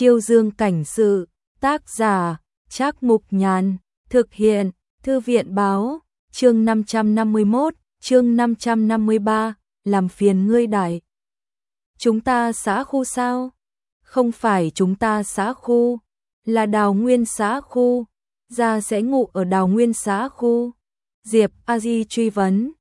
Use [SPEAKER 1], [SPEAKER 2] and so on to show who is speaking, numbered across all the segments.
[SPEAKER 1] Chiêu Dương cảnh sự, tác giả, Trác Mục Nhàn, thực hiện, Thư viện báo, chương 551, chương 553, làm phiền ngươi đại. Chúng ta xã khu sao? Không phải chúng ta xã khu, là Đào Nguyên xã khu, gia sẽ ngụ ở Đào Nguyên xã khu. Diệp A Di truy vấn.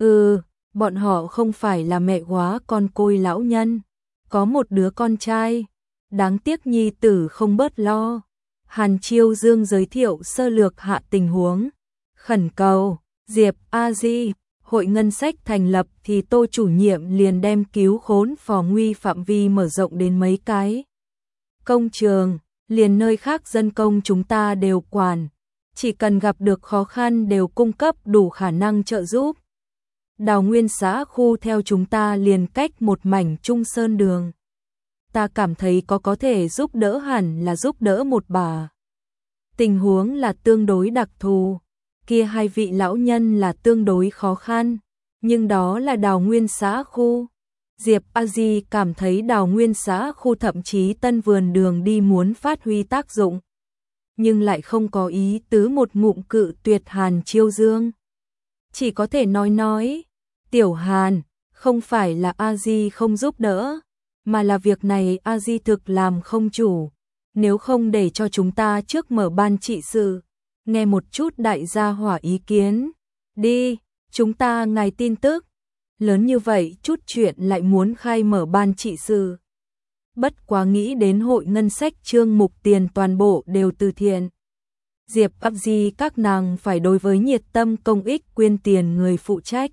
[SPEAKER 1] Bọn họ không phải là mẹ góa con côi lão nhân, có một đứa con trai, đáng tiếc nhi tử không bớt lo. Hàn Chiêu Dương giới thiệu sơ lược hạ tình huống, khẩn cầu, Diệp A Di, hội ngân sách thành lập thì Tô chủ nhiệm liền đem cứu khốn phò nguy phạm vi mở rộng đến mấy cái công trường, liền nơi khác dân công chúng ta đều quản, chỉ cần gặp được khó khăn đều cung cấp đủ khả năng trợ giúp. Đào Nguyên xã khu theo chúng ta liền cách một mảnh Trung Sơn đường. Ta cảm thấy có thể giúp đỡ hẳn là giúp đỡ một bà. Tình huống là tương đối đặc thù, kia hai vị lão nhân là tương đối khó khăn, nhưng đó là Đào Nguyên xã khu. Diệp A Di cảm thấy Đào Nguyên xã khu thậm chí Tân Vườn đường đi muốn phát huy tác dụng, nhưng lại không có ý tứ một ngụm cự tuyệt Hàn Chiêu Dương. Chỉ có thể nói, Tiểu Hàn, không phải là A Di không giúp đỡ, mà là việc này A Di thực làm không chủ, nếu không để cho chúng ta trước mở ban trị sự, nghe một chút đại gia hỏa ý kiến. Đi, chúng ta ngài tin tức, lớn như vậy chút chuyện lại muốn khai mở ban trị sự. Bất quá nghĩ đến hội ngân sách chương mục tiền toàn bộ đều từ thiện. Diệp A Di các nàng phải đối với nhiệt tâm công ích quyên tiền người phụ trách.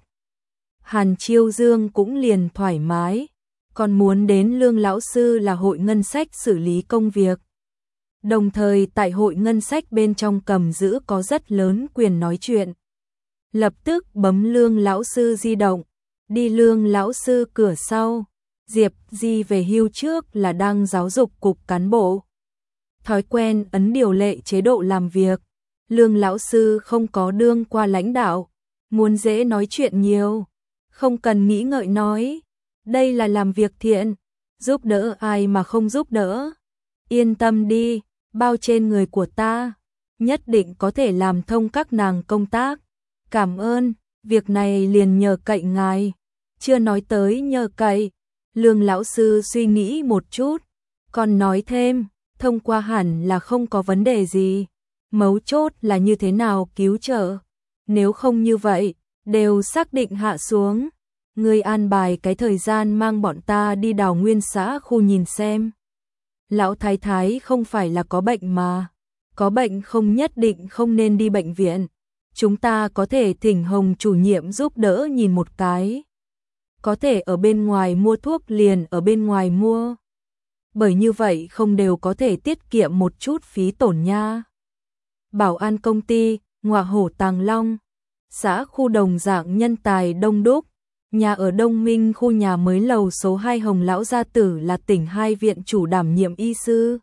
[SPEAKER 1] Hàn Chiêu Dương cũng liền thoải mái, còn muốn đến Lương lão sư là hội ngân sách xử lý công việc. Đồng thời tại hội ngân sách bên trong cầm giữ có rất lớn quyền nói chuyện. Lập tức bấm Lương lão sư di động, đi Lương lão sư cửa sau. Diệp Di về hưu trước là đang giáo dục cục cán bộ. Thói quen ấn điều lệ chế độ làm việc. Lương lão sư không có đương qua lãnh đạo, muốn dễ nói chuyện nhiều, không cần nghĩ ngợi nói. Đây là làm việc thiện, giúp đỡ ai mà không giúp đỡ. Yên tâm đi, bao trên người của ta, nhất định có thể làm thông các nàng công tác. Cảm ơn, việc này liền nhờ cậy ngài. Chưa nói tới nhờ cậy. Lương lão sư suy nghĩ một chút, còn nói thêm, thông qua hẳn là không có vấn đề gì. Mấu chốt là như thế nào cứu trợ. Nếu không như vậy, đều xác định hạ xuống. Ngươi an bài cái thời gian mang bọn ta đi Đào Nguyên xã khu nhìn xem. Lão thái thái không phải là có bệnh mà. Có bệnh không nhất định không nên đi bệnh viện. Chúng ta có thể thỉnh Hồng chủ nhiệm giúp đỡ nhìn một cái. Có thể ở bên ngoài mua thuốc liền ở bên ngoài mua. Bởi như vậy không đều có thể tiết kiệm một chút phí tổn nha. Bảo an công ty, Ngọa Hổ Tàng Long. Xã khu đồng dạng nhân tài đông đúc. Nhà ở Đông Minh khu nhà mới lầu số 2 Hồng Lão Gia Tử là tỉnh 2 viện chủ đảm nhiệm y sư.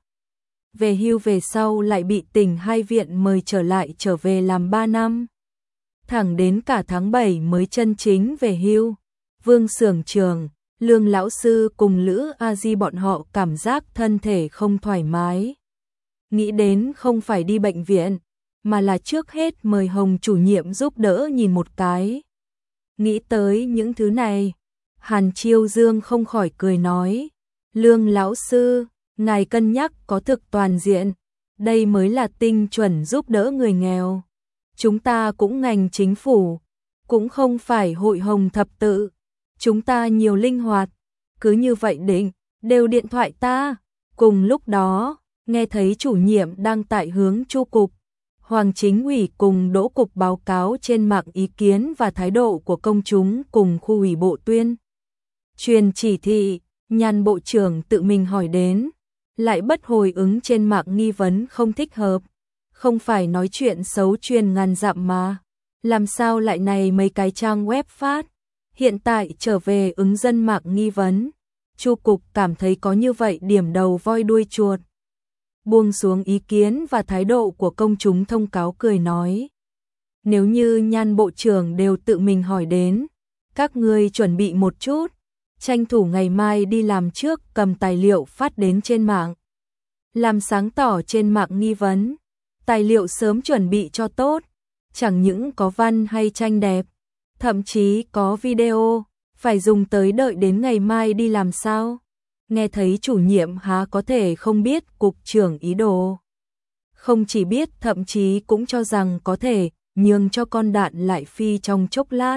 [SPEAKER 1] Về hưu về sau lại bị tỉnh 2 viện mời trở về làm 3 năm. Thẳng đến cả tháng 7 mới chân chính về hưu. Vương Xưởng Trường, Lương lão sư cùng Lữ A Di bọn họ cảm giác thân thể không thoải mái. Nghĩ đến không phải đi bệnh viện, mà là trước hết mời Hồng chủ nhiệm giúp đỡ nhìn một cái. Nghĩ tới những thứ này, Hàn Chiêu Dương không khỏi cười nói, Lương lão sư, ngài cân nhắc có thực toàn diện, đây mới là tinh chuẩn giúp đỡ người nghèo. Chúng ta cũng ngành chính phủ, cũng không phải hội Hồng thập tự. Chúng ta nhiều linh hoạt, cứ như vậy định, đều điện thoại ta. Cùng lúc đó, nghe thấy chủ nhiệm đang tại hướng Chu cục, Hoàng Chính ủy cùng Đỗ cục báo cáo trên mạng ý kiến và thái độ của công chúng cùng khu ủy bộ tuyên truyền chỉ thị, Nhàn bộ trưởng tự mình hỏi đến, lại bất hồi ứng trên mạng nghi vấn không thích hợp, không phải nói chuyện xấu truyền ngàn dặm mà, làm sao lại này mấy cái trang web phát. Hiện tại trở về ứng dân mạng nghi vấn, Chu cục cảm thấy có như vậy điểm đầu voi đuôi chuột. Buông xuống ý kiến và thái độ của công chúng thông cáo cười nói. Nếu như Nhan bộ trưởng đều tự mình hỏi đến, các ngươi chuẩn bị một chút, tranh thủ ngày mai đi làm trước cầm tài liệu phát đến trên mạng. làm sáng tỏ trên mạng nghi vấn. Tài liệu sớm chuẩn bị cho tốt, chẳng những có văn hay tranh đẹp, thậm chí có video, phải dùng tới đợi đến ngày mai đi làm sao? Nghe thấy chủ nhiệm há có thể không biết cục trưởng ý đồ. Không chỉ biết thậm chí cũng cho rằng có thể nhường cho con đạn lại phi trong chốc lát.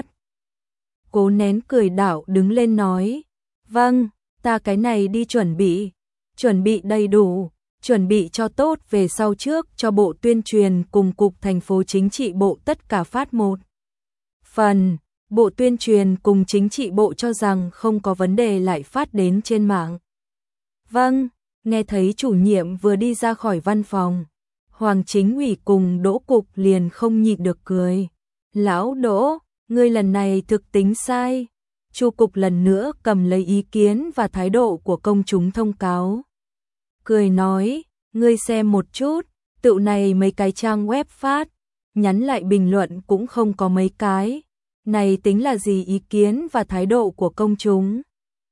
[SPEAKER 1] Cố nén cười đảo đứng lên nói, vâng, ta cái này đi chuẩn bị đầy đủ, chuẩn bị cho tốt về sau trước cho bộ tuyên truyền cùng cục thành phố chính trị bộ tất cả phát một phần. Bộ tuyên truyền cùng chính trị bộ cho rằng không có vấn đề lại phát đến trên mạng. Vâng, nghe thấy chủ nhiệm vừa đi ra khỏi văn phòng, Hoàng Chính ủy cùng Đỗ cục liền không nhịn được cười. Lão Đỗ, ngươi lần này thực tính sai. Chu cục lần nữa cầm lấy ý kiến và thái độ của công chúng thông cáo. Cười nói, ngươi xem một chút, tựu này mấy cái trang web phát, nhắn lại bình luận cũng không có mấy cái. Này tính là gì ý kiến và thái độ của công chúng?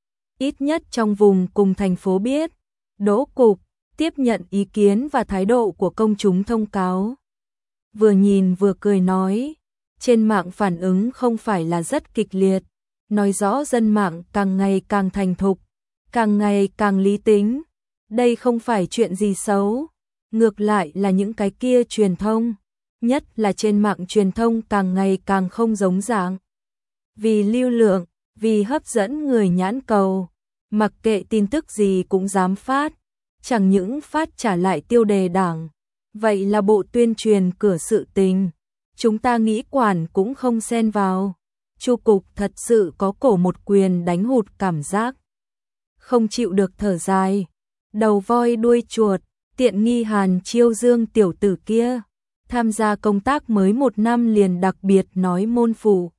[SPEAKER 1] Ít nhất trong vùng cùng thành phố biết, Đỗ cục tiếp nhận ý kiến và thái độ của công chúng thông cáo. Vừa nhìn vừa cười nói, trên mạng phản ứng không phải là rất kịch liệt, nói rõ dân mạng càng ngày càng thành thục, càng ngày càng lý tính. Đây không phải chuyện gì xấu, ngược lại là những cái kia truyền thông, nhất là trên mạng truyền thông càng ngày càng không giống dạng. Vì lưu lượng, vì hấp dẫn người nhãn cầu, mặc kệ tin tức gì cũng dám phát, chẳng những phát trả lại tiêu đề đảng. Vậy là bộ tuyên truyền cửa sự tình, chúng ta nghĩ quản cũng không xen vào. Chu cục thật sự có cổ một quyền đánh hụt cảm giác. Không chịu được thở dài, đầu voi đuôi chuột, tiện nghi Hàn Chiêu Dương tiểu tử kia. Tham gia công tác mới 1 năm liền đặc biệt nói môn phụ.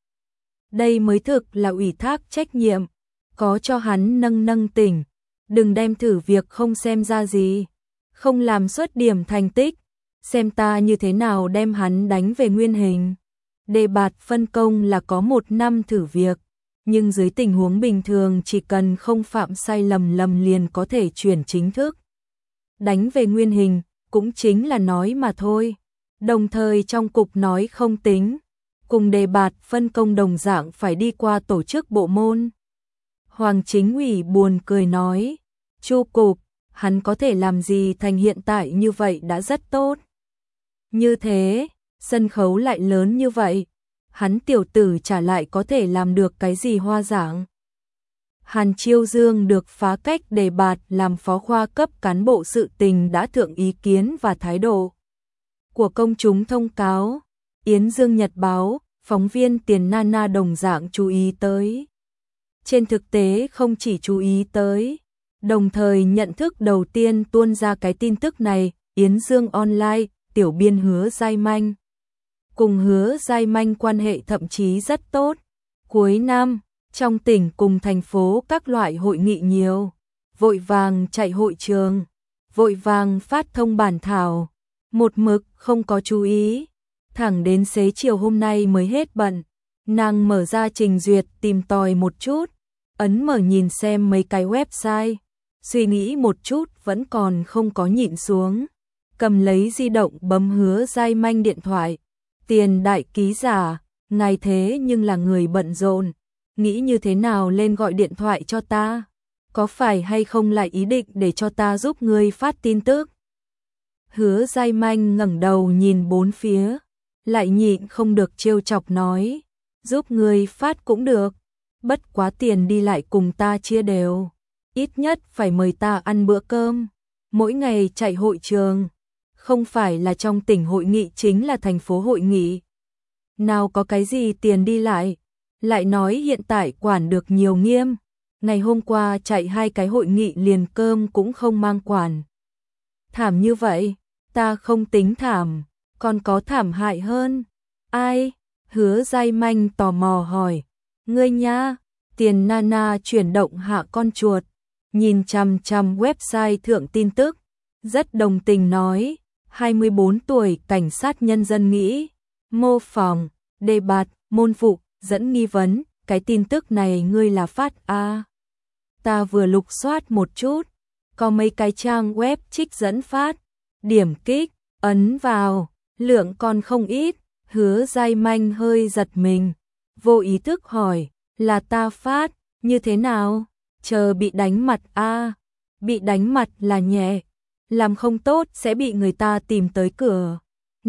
[SPEAKER 1] Đây mới thực là ủy thác trách nhiệm, có cho hắn nâng tỉnh, đừng đem thử việc không xem ra gì, không làm xuất điểm thành tích, xem ta như thế nào đem hắn đánh về nguyên hình. Đề bạt phân công là có 1 năm thử việc, nhưng dưới tình huống bình thường chỉ cần không phạm sai lầm liền có thể chuyển chính thức. Đánh về nguyên hình, cũng chính là nói mà thôi. Đồng thời trong cục nói không tính, cùng đề bạt phân công đồng dạng phải đi qua tổ chức bộ môn. Hoàng Chính ủy buồn cười nói, Chu cục, hắn có thể làm gì thành hiện tại như vậy đã rất tốt. Như thế, sân khấu lại lớn như vậy, hắn tiểu tử trả lại có thể làm được cái gì hoa dạng. Hàn Chiêu Dương được phá cách đề bạt làm phó khoa cấp cán bộ sự tình đã thượng ý kiến và thái độ của công chúng thông cáo. Yến Dương Nhật Báo, phóng viên Tiền Nana đồng dạng chú ý tới. Trên thực tế không chỉ chú ý tới, đồng thời nhận thức đầu tiên tuôn ra cái tin tức này, Yến Dương Online, tiểu biên Hứa Giai Manh. Cùng Hứa Giai Manh quan hệ thậm chí rất tốt. Cuối năm, trong tỉnh cùng thành phố các loại hội nghị nhiều, vội vàng chạy hội trường, vội vàng phát thông bản thảo, một mực không có chú ý. Thẳng đến xế chiều hôm nay mới hết bận, nàng mở ra trình duyệt tìm tòi một chút, ấn mở nhìn xem mấy cái website, suy nghĩ một chút vẫn còn không có nhịn xuống. Cầm lấy di động bấm Hứa Giai Manh điện thoại, Tiền đại ký giả, ngài thế nhưng là người bận rộn, nghĩ như thế nào lên gọi điện thoại cho ta, có phải hay không lại ý định để cho ta giúp ngươi phát tin tức. Hứa Giai Manh ngẩng đầu nhìn bốn phía, lại nhịn không được trêu chọc nói, giúp ngươi phát cũng được, bất quá tiền đi lại cùng ta chia đều, ít nhất phải mời ta ăn bữa cơm, mỗi ngày chạy hội trường, không phải là trong tỉnh hội nghị chính là thành phố hội nghị. Nào có cái gì tiền đi lại nói hiện tại quản được nhiều nghiêm, ngày hôm qua chạy 2 cái hội nghị liền cơm cũng không mang quản. Thảm như vậy, ta không tính thảm, còn có thảm hại hơn. Ai? Hứa Giai Manh tò mò hỏi. Ngươi nha, Tiền Nana chuyển động hạ con chuột, nhìn chằm chằm website thượng tin tức, rất đồng tình nói, 24 tuổi cảnh sát nhân dân nghĩ, mô phỏng, đề bạt, môn phụ, dẫn nghi vấn, cái tin tức này ngươi là phát a? Ta vừa lục soát một chút, có mấy cái trang web trích dẫn phát, điểm kích, ấn vào, lượng còn không ít, Hứa Giai Manh hơi giật mình, vô ý thức hỏi, là ta phát, như thế nào? Chờ bị đánh mặt a, bị đánh mặt là nhẹ, làm không tốt sẽ bị người ta tìm tới cửa.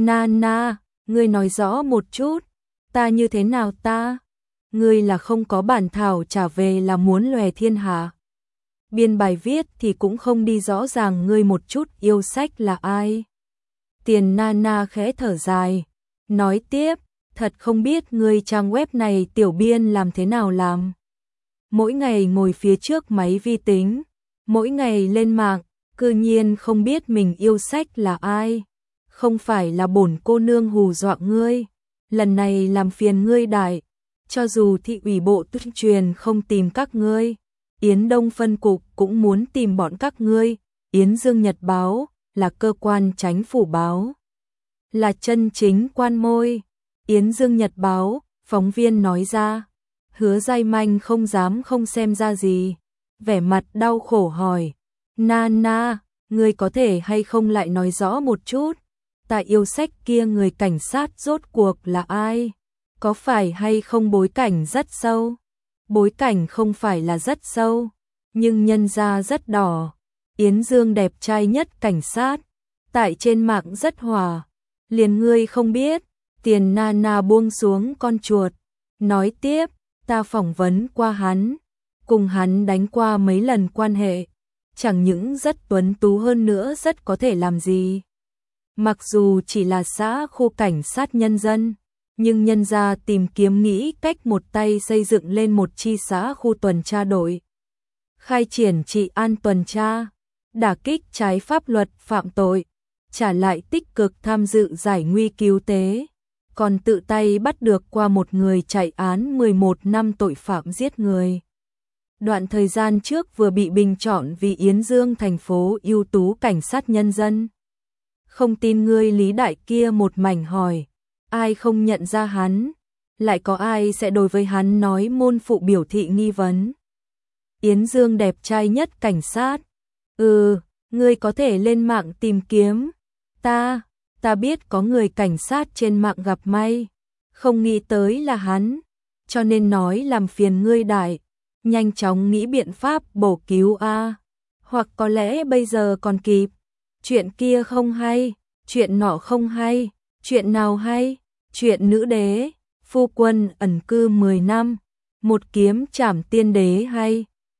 [SPEAKER 1] Na, ngươi nói rõ một chút, ta như thế nào ta? Ngươi là không có bản thảo trả về là muốn lòe thiên hạ. Biên bài viết thì cũng không đi rõ ràng ngươi một chút yêu sách là ai. Tiền Na khẽ thở dài, nói tiếp, thật không biết ngươi trang web này tiểu biên làm thế nào làm. Mỗi ngày ngồi phía trước máy vi tính, mỗi ngày lên mạng, cư nhiên không biết mình yêu sách là ai. Không phải là bổn cô nương hù dọa ngươi, lần này làm phiền ngươi đại, cho dù thị ủy bộ tuyên truyền không tìm các ngươi, Yến Đông phân cục cũng muốn tìm bọn các ngươi, Yến Dương Nhật báo là cơ quan chính phủ báo, là chân chính quan môi. Yến Dương Nhật báo, phóng viên nói ra. Hứa Giai Manh không dám không xem ra gì, vẻ mặt đau khổ hỏi, Na, ngươi có thể hay không lại nói rõ một chút, tại yêu sách kia người cảnh sát rốt cuộc là ai? Có phải hay không bối cảnh rất sâu? Bối cảnh không phải là rất sâu, nhưng nhân ra rất đỏ. Yến Dương đẹp trai nhất cảnh sát, tại trên mạng rất hòa, liền ngươi không biết. Tiền Na buông xuống con chuột, nói tiếp, ta phỏng vấn qua hắn, cùng hắn đánh qua mấy lần quan hệ, chẳng những rất tuấn tú hơn nữa rất có thể làm gì. Mặc dù chỉ là xã khu cảnh sát nhân dân, nhưng nhân gia tìm kiếm nghĩ cách một tay xây dựng lên một chi xã khu tuần tra đội. Khai triển trị an tuần tra, đả kích trái pháp luật phạm tội, trả lại tích cực tham dự giải nguy cứu tế, còn tự tay bắt được qua một người chạy án 11 năm tội phạm giết người. Đoạn thời gian trước vừa bị bình chọn vì Yến Dương thành phố ưu tú cảnh sát nhân dân. Không tin ngươi Lý Đại kia một mảnh hỏi, ai không nhận ra hắn, lại có ai sẽ đối với hắn nói môn phụ biểu thị nghi vấn. Yến Dương đẹp trai nhất cảnh sát, ngươi có thể lên mạng tìm kiếm, ta biết có người cảnh sát trên mạng gặp may, không nghĩ tới là hắn, cho nên nói làm phiền ngươi đại, nhanh chóng nghĩ biện pháp bổ cứu a, hoặc có lẽ bây giờ còn kịp, chuyện kia không hay, chuyện nọ không hay, chuyện nào hay, chuyện nữ đế, phu quân ẩn cư 10 năm, một kiếm trảm tiên đế hay.